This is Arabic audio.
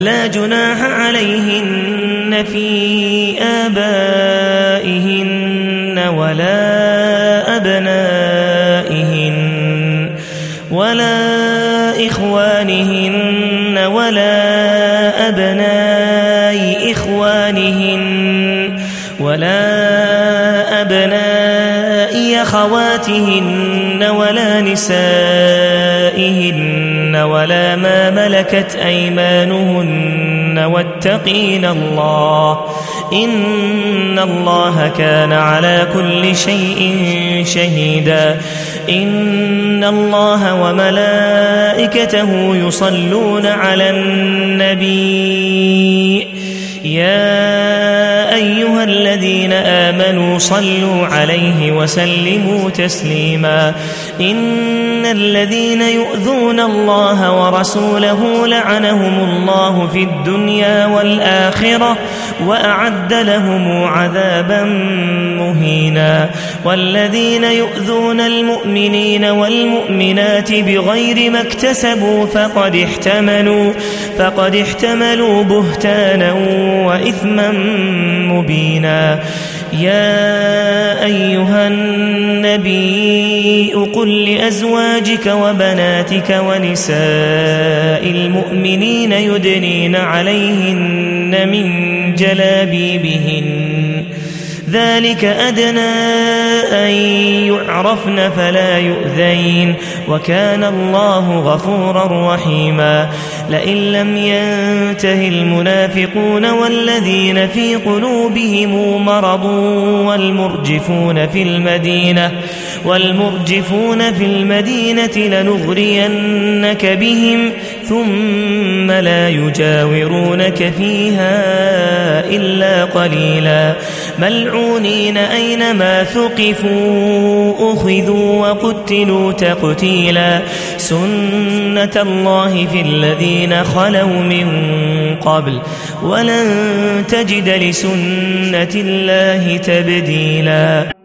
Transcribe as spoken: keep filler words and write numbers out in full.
لا جناح عليهن في آبائهن ولا أبنائهن ولا إخوانهن ولا أبناء إخوانهن ولا أبناء أخواتهن ولا نسائهن ولا ما ملكت أيمانهن واتقين الله إن الله كان على كل شيء شهيدا. إن الله وملائكته يصلون على النبي يا أيها الذين آمنوا صلوا عليه وسلموا تسليما. إن الذين يؤذون الله ورسوله لعنهم الله في الدنيا والآخرة وأعد لهم عذابا مهينا. والذين يؤذون المؤمنين والمؤمنات بغير ما اكتسبوا فقد احتملوا فقد احتملوا بهتانا وإثما مبينا. يا أيها النبي قل لأزواجك وبناتك ونساء المؤمنين يدنين عليهن من جلابيبهن ذلك أدنى أن يعرفن فلا يؤذين وكان الله غفورا رحيما. لئن لم ينته المنافقون والذين في قلوبهم مرض والمرجفون في المدينة والمرجفون في المدينة لنغرينك بهم ثم لا يجاورونك فيها إلا قليلا. ملعونين أينما ثقفوا أخذوا وقتلوا تقتيلا. سنة الله في الذين خلوا من قبل ولن تجد لسنة الله تبديلا.